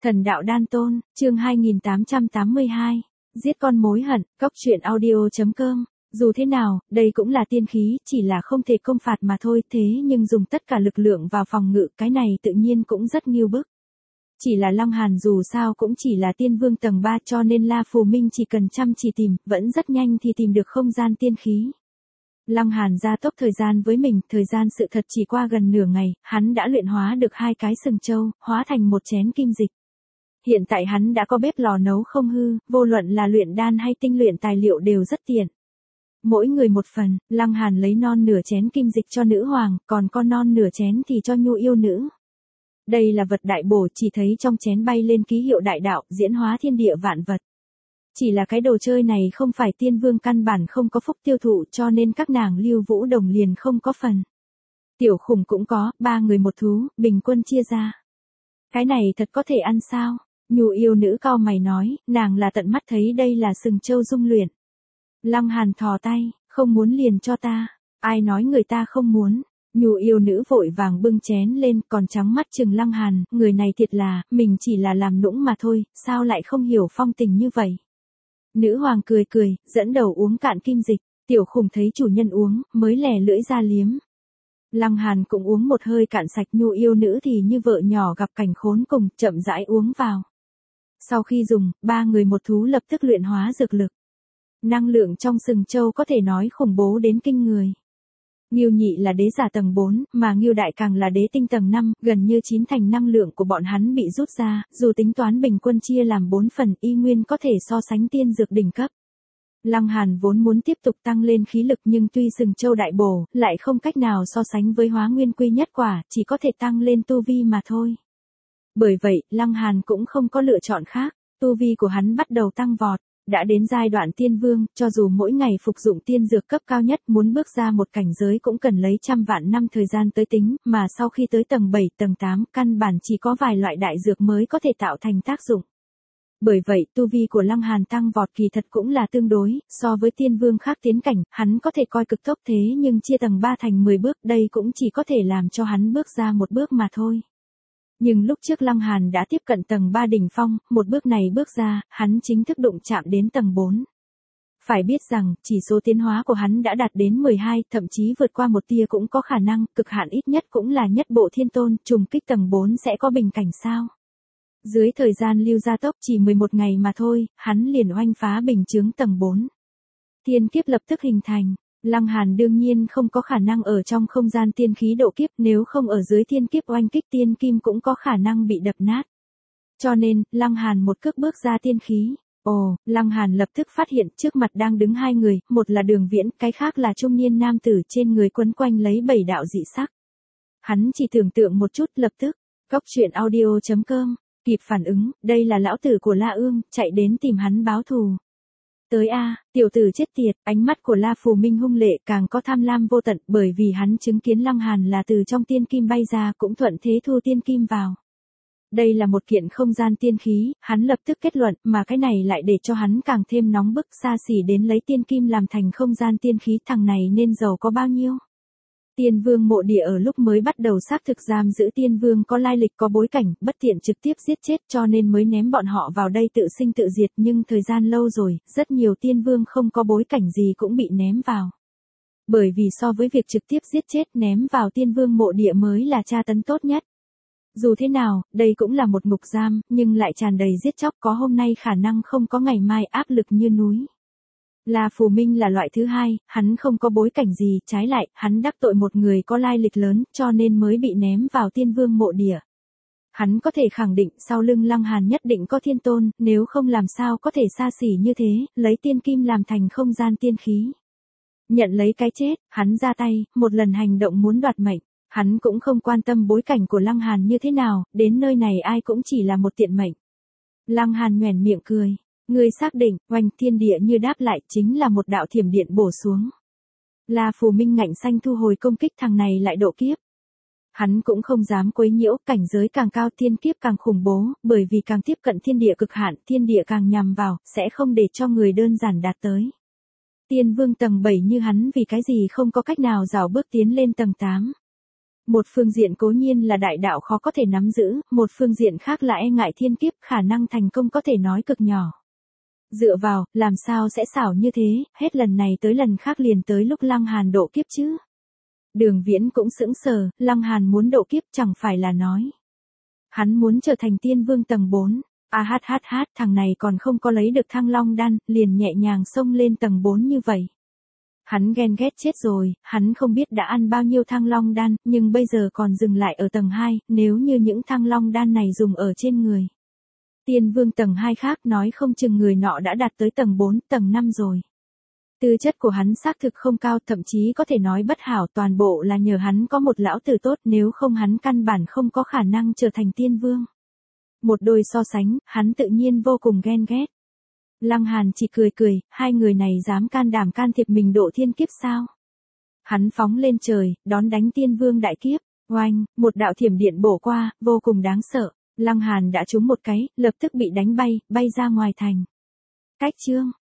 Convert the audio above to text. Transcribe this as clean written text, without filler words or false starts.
Thần đạo đan tôn, chương 2882. Giết con mối hận, cóc truyện audio.com. Dù thế nào, đây cũng là tiên khí, chỉ là không thể công phạt mà thôi, thế nhưng dùng tất cả lực lượng vào phòng ngự, cái này tự nhiên cũng rất nghiêu bức. Chỉ là Lăng Hàn dù sao cũng chỉ là tiên vương tầng 3 cho nên La Phù Minh chỉ cần chăm chỉ tìm, vẫn rất nhanh thì tìm được không gian tiên khí. Lăng Hàn gia tốc thời gian với mình, thời gian sự thật chỉ qua gần nửa ngày, hắn đã luyện hóa được 2 cái sừng châu, hóa thành một chén kim dịch. Hiện tại hắn đã có bếp lò nấu không hư, vô luận là luyện đan hay tinh luyện tài liệu đều rất tiện. Mỗi người một phần, Lăng Hàn lấy non nửa chén kim dịch cho nữ hoàng, còn con non nửa chén thì cho nhu yêu nữ. Đây là vật đại bổ, chỉ thấy trong chén bay lên ký hiệu đại đạo, diễn hóa thiên địa vạn vật. Chỉ là cái đồ chơi này không phải tiên vương căn bản không có phúc tiêu thụ cho nên các nàng Lưu Vũ Đồng liền không có phần. Tiểu Khủng cũng có, 3 người một thú, bình quân chia ra. Cái này thật có thể ăn sao? Nhu yêu nữ cau mày nói, nàng là tận mắt thấy đây là sừng châu dung luyện. Lăng Hàn thò tay, không muốn liền cho ta. Ai nói người ta không muốn? Nhu yêu nữ vội vàng bưng chén lên, còn trắng mắt chừng Lăng Hàn, người này thiệt là, mình chỉ là làm nũng mà thôi, sao lại không hiểu phong tình như vậy? Nữ hoàng cười cười, dẫn đầu uống cạn kim dịch, Tiểu Khủng thấy chủ nhân uống, mới lè lưỡi ra liếm. Lăng Hàn cũng uống một hơi cạn sạch, nhu yêu nữ thì như vợ nhỏ gặp cảnh khốn cùng, chậm rãi uống vào. Sau khi dùng, 3 người một thú lập tức luyện hóa dược lực. Năng lượng trong sừng châu có thể nói khủng bố đến kinh người. Ngưu nhị là đế giả tầng 4, mà Ngưu đại càng là đế tinh tầng 5, gần như 9 thành năng lượng của bọn hắn bị rút ra, dù tính toán bình quân chia làm 4 phần, y nguyên có thể so sánh tiên dược đỉnh cấp. Lăng Hàn vốn muốn tiếp tục tăng lên khí lực nhưng tuy sừng châu đại bổ, lại không cách nào so sánh với hóa nguyên quy nhất quả, chỉ có thể tăng lên tu vi mà thôi. Bởi vậy, Lăng Hàn cũng không có lựa chọn khác, tu vi của hắn bắt đầu tăng vọt. Đã đến giai đoạn tiên vương, cho dù mỗi ngày phục dụng tiên dược cấp cao nhất muốn bước ra một cảnh giới cũng cần lấy trăm vạn năm thời gian tới tính, mà sau khi tới tầng 7, tầng 8, căn bản chỉ có vài loại đại dược mới có thể tạo thành tác dụng. Bởi vậy, tu vi của Lăng Hàn tăng vọt kỳ thật cũng là tương đối, so với tiên vương khác tiến cảnh, hắn có thể coi cực tốc thế nhưng chia tầng 3 thành 10 bước, đây cũng chỉ có thể làm cho hắn bước ra một bước mà thôi. Nhưng lúc trước Lăng Hàn đã tiếp cận tầng 3 đỉnh phong, một bước này bước ra, hắn chính thức đụng chạm đến tầng 4. Phải biết rằng, chỉ số tiến hóa của hắn đã đạt đến 12, thậm chí vượt qua một tia cũng có khả năng, cực hạn ít nhất cũng là nhất bộ thiên tôn, trùng kích tầng 4 sẽ có bình cảnh sao. Dưới thời gian lưu gia tốc chỉ 11 ngày mà thôi, hắn liền oanh phá bình chướng tầng 4. Thiên kiếp lập tức hình thành. Lăng Hàn đương nhiên không có khả năng ở trong không gian tiên khí độ kiếp, nếu không ở dưới thiên kiếp oanh kích tiên kim cũng có khả năng bị đập nát. Cho nên, Lăng Hàn một cước bước ra tiên khí. Ồ, Lăng Hàn lập tức phát hiện trước mặt đang đứng 2 người, một là Đường Viễn, cái khác là trung niên nam tử trên người quấn quanh lấy 7 đạo dị sắc. Hắn chỉ tưởng tượng một chút lập tức, cóc truyện audio.com, kịp phản ứng, đây là lão tử của La Ương, chạy đến tìm hắn báo thù. Tới a, tiểu tử chết tiệt, ánh mắt của La Phù Minh hung lệ càng có tham lam vô tận bởi vì hắn chứng kiến Lăng Hàn là từ trong tiên kim bay ra cũng thuận thế thu tiên kim vào. Đây là một kiện không gian tiên khí, hắn lập tức kết luận mà cái này lại để cho hắn càng thêm nóng bức xa xỉ đến lấy tiên kim làm thành không gian tiên khí, thằng này nên giàu có bao nhiêu. Tiên vương mộ địa ở lúc mới bắt đầu xác thực giam giữ tiên vương có lai lịch có bối cảnh, bất tiện trực tiếp giết chết cho nên mới ném bọn họ vào đây tự sinh tự diệt, nhưng thời gian lâu rồi, rất nhiều tiên vương không có bối cảnh gì cũng bị ném vào. Bởi vì so với việc trực tiếp giết chết ném vào tiên vương mộ địa mới là tra tấn tốt nhất. Dù thế nào, đây cũng là một ngục giam, nhưng lại tràn đầy giết chóc, có hôm nay khả năng không có ngày mai, áp lực như núi. La Phù Minh là loại thứ hai, hắn không có bối cảnh gì, trái lại, hắn đắc tội một người có lai lịch lớn, cho nên mới bị ném vào tiên vương mộ địa. Hắn có thể khẳng định sau lưng Lăng Hàn nhất định có thiên tôn, nếu không làm sao có thể xa xỉ như thế, lấy tiên kim làm thành không gian tiên khí. Nhận lấy cái chết, hắn ra tay, một lần hành động muốn đoạt mệnh, hắn cũng không quan tâm bối cảnh của Lăng Hàn như thế nào, đến nơi này ai cũng chỉ là một tiện mệnh. Lăng Hàn nhoẻn miệng cười. Người xác định, oanh thiên địa như đáp lại chính là một đạo thiểm điện bổ xuống. La Phù Minh ngạnh xanh thu hồi công kích, thằng này lại độ kiếp. Hắn cũng không dám quấy nhiễu, cảnh giới càng cao thiên kiếp càng khủng bố, bởi vì càng tiếp cận thiên địa cực hạn, thiên địa càng nhằm vào, sẽ không để cho người đơn giản đạt tới. Tiên vương tầng 7 như hắn vì cái gì không có cách nào rảo bước tiến lên tầng 8. Một phương diện cố nhiên là đại đạo khó có thể nắm giữ, một phương diện khác là e ngại thiên kiếp, khả năng thành công có thể nói cực nhỏ. Dựa vào, làm sao sẽ xảo như thế, hết lần này tới lần khác liền tới lúc Lăng Hàn độ kiếp chứ. Đường Viễn cũng sững sờ, Lăng Hàn muốn độ kiếp chẳng phải là nói. Hắn muốn trở thành tiên vương tầng 4. Thằng này còn không có lấy được Thăng Long đan, liền nhẹ nhàng xông lên tầng 4 như vậy. Hắn ghen ghét chết rồi, hắn không biết đã ăn bao nhiêu Thăng Long đan, nhưng bây giờ còn dừng lại ở tầng 2, nếu như những Thăng Long đan này dùng ở trên người. Tiên vương tầng 2 khác nói không chừng người nọ đã đạt tới tầng 4, tầng 5 rồi. Tư chất của hắn xác thực không cao, thậm chí có thể nói bất hảo, toàn bộ là nhờ hắn có một lão tử tốt, nếu không hắn căn bản không có khả năng trở thành tiên vương. Một đôi so sánh, hắn tự nhiên vô cùng ghen ghét. Lăng Hàn chỉ cười cười, hai người này dám can đảm can thiệp mình độ thiên kiếp sao? Hắn phóng lên trời, đón đánh tiên vương đại kiếp, oanh, một đạo thiểm điện bổ qua, vô cùng đáng sợ. Lăng Hàn đã trúng một cái, lập tức bị đánh bay, bay ra ngoài thành. Cách chương